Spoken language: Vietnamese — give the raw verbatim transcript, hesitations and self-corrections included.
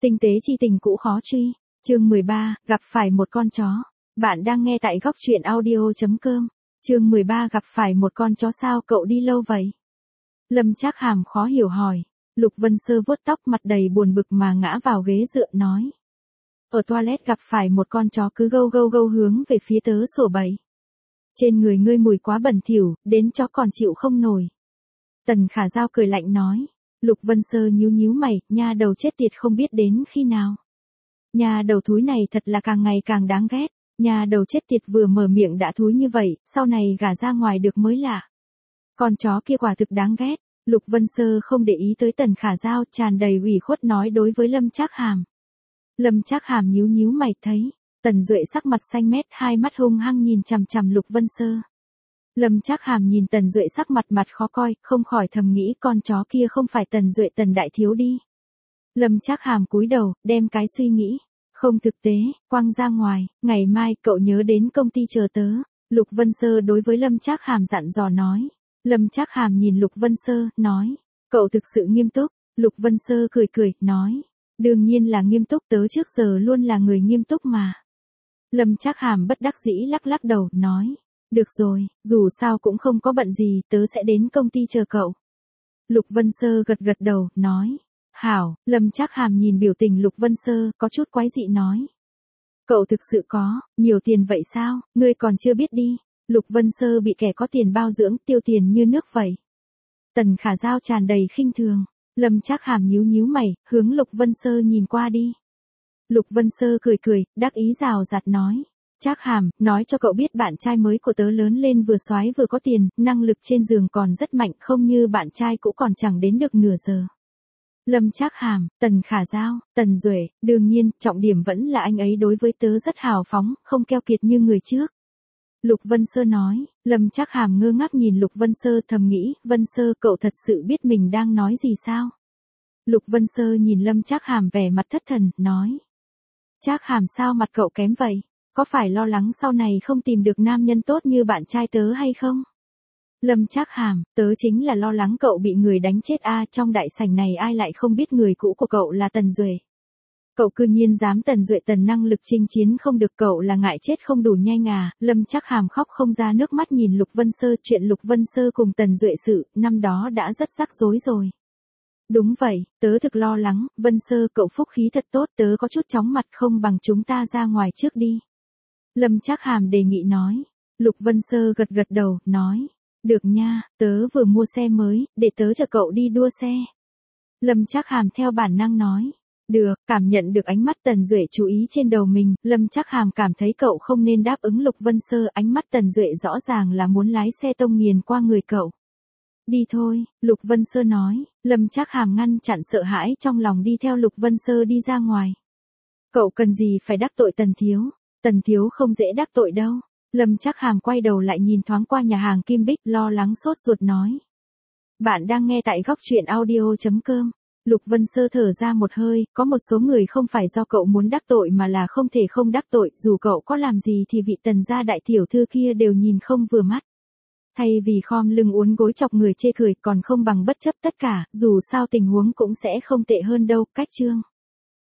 Tinh tế chi tình cũ khó truy. Chương mười ba, gặp phải một con chó. Bạn đang nghe tại góc truyện audio.com. Chương mười ba gặp phải một con chó sao cậu đi lâu vậy? Lâm Trác Hàm khó hiểu hỏi. Lục Vân Sơ vuốt tóc mặt đầy buồn bực mà ngã vào ghế dựa nói. Ở toilet gặp phải một con chó cứ gâu gâu gâu hướng về phía tớ sủa bậy. Trên người ngươi mùi quá bẩn thỉu, đến chó còn chịu không nổi. Tần Khả Dao cười lạnh nói. Lục Vân Sơ nhíu nhíu mày, nha đầu chết tiệt không biết đến khi nào. Nha đầu thúi này thật là càng ngày càng đáng ghét. Nha đầu chết tiệt vừa mở miệng đã thúi như vậy, sau này gả ra ngoài được mới lạ. Con chó kia quả thực đáng ghét. Lục Vân Sơ không để ý tới Tần Khả Dao, tràn đầy ủy khuất nói đối với Lâm Trác Hàm. Lâm Trác Hàm nhíu nhíu mày thấy. Tần Duệ sắc mặt xanh mét, hai mắt hung hăng nhìn chằm chằm Lục Vân Sơ. Lâm Trác Hàm nhìn Tần Duệ sắc mặt mặt khó coi, không khỏi thầm nghĩ con chó kia không phải Tần Duệ Tần đại thiếu đi. Lâm Trác Hàm cúi đầu, đem cái suy nghĩ không thực tế quăng ra ngoài, ngày mai cậu nhớ đến công ty chờ tớ. Lục Vân Sơ đối với Lâm Trác Hàm dặn dò nói. Lâm Trác Hàm nhìn Lục Vân Sơ, nói, cậu thực sự nghiêm túc. Lục Vân Sơ cười cười, nói, đương nhiên là nghiêm túc, tớ trước giờ luôn là người nghiêm túc mà. Lâm Trác Hàm bất đắc dĩ lắc lắc đầu, nói, được rồi, dù sao cũng không có bận gì, tớ sẽ đến công ty chờ cậu. Lục Vân Sơ gật gật đầu, nói, hảo. Lâm Trác Hàm nhìn biểu tình Lục Vân Sơ, có chút quái dị nói. Cậu thực sự có nhiều tiền vậy sao, ngươi còn chưa biết đi. Lục Vân Sơ bị kẻ có tiền bao dưỡng, tiêu tiền như nước vậy. Tần Khả Dao tràn đầy khinh thường. Lâm Trác Hàm nhíu nhíu mày, hướng Lục Vân Sơ nhìn qua đi. Lục Vân Sơ cười cười, đắc ý rào rạt nói. Trác Hàm, nói cho cậu biết bạn trai mới của tớ lớn lên vừa soái vừa có tiền, năng lực trên giường còn rất mạnh, không như bạn trai cũ còn chẳng đến được nửa giờ. Lâm Trác Hàm, Tần Khả Dao, Tần Duệ, đương nhiên, trọng điểm vẫn là anh ấy đối với tớ rất hào phóng, không keo kiệt như người trước. Lục Vân Sơ nói. Lâm Trác Hàm ngơ ngác nhìn Lục Vân Sơ, thầm nghĩ, Vân Sơ cậu thật sự biết mình đang nói gì sao? Lục Vân Sơ nhìn Lâm Trác Hàm vẻ mặt thất thần, nói. Trác Hàm sao mặt cậu kém vậy? Có phải lo lắng sau này không tìm được nam nhân tốt như bạn trai tớ hay không? Lâm Trác Hàm, tớ chính là lo lắng cậu bị người đánh chết a, trong đại sảnh này ai lại không biết người cũ của cậu là Tần Duệ. Cậu cư nhiên dám Tần Duệ Tần năng lực chinh chiến không được, cậu là ngại chết không đủ nhanh à. Lâm Trác Hàm khóc không ra nước mắt nhìn Lục Vân Sơ, chuyện Lục Vân Sơ cùng Tần Duệ sự, năm đó đã rất rắc rối rồi. Đúng vậy, tớ thực lo lắng, Vân Sơ cậu phúc khí thật tốt, tớ có chút chóng mặt, không bằng chúng ta ra ngoài trước đi. Lâm Trác Hàm đề nghị nói. Lục Vân Sơ gật gật đầu, nói. Được nha, tớ vừa mua xe mới, để tớ chở cậu đi đua xe. Lâm Trác Hàm theo bản năng nói. Được, cảm nhận được ánh mắt Tần Duệ chú ý trên đầu mình, Lâm Trác Hàm cảm thấy cậu không nên đáp ứng Lục Vân Sơ, ánh mắt Tần Duệ rõ ràng là muốn lái xe tông nghiền qua người cậu. Đi thôi, Lục Vân Sơ nói. Lâm Trác Hàm ngăn chặn sợ hãi trong lòng, đi theo Lục Vân Sơ đi ra ngoài. Cậu cần gì phải đắc tội Tần thiếu? Tần thiếu không dễ đắc tội đâu. Lâm Trác Hàm quay đầu lại nhìn thoáng qua nhà hàng Kim Bích, lo lắng sốt ruột nói. Bạn đang nghe tại góc truyện audio.com. Lục Vân Sơ thở ra một hơi, có một số người không phải do cậu muốn đắc tội mà là không thể không đắc tội, dù cậu có làm gì thì vị Tần gia đại tiểu thư kia đều nhìn không vừa mắt. Thay vì khom lưng uốn gối chọc người chê cười, còn không bằng bất chấp tất cả, dù sao tình huống cũng sẽ không tệ hơn đâu. Cách chương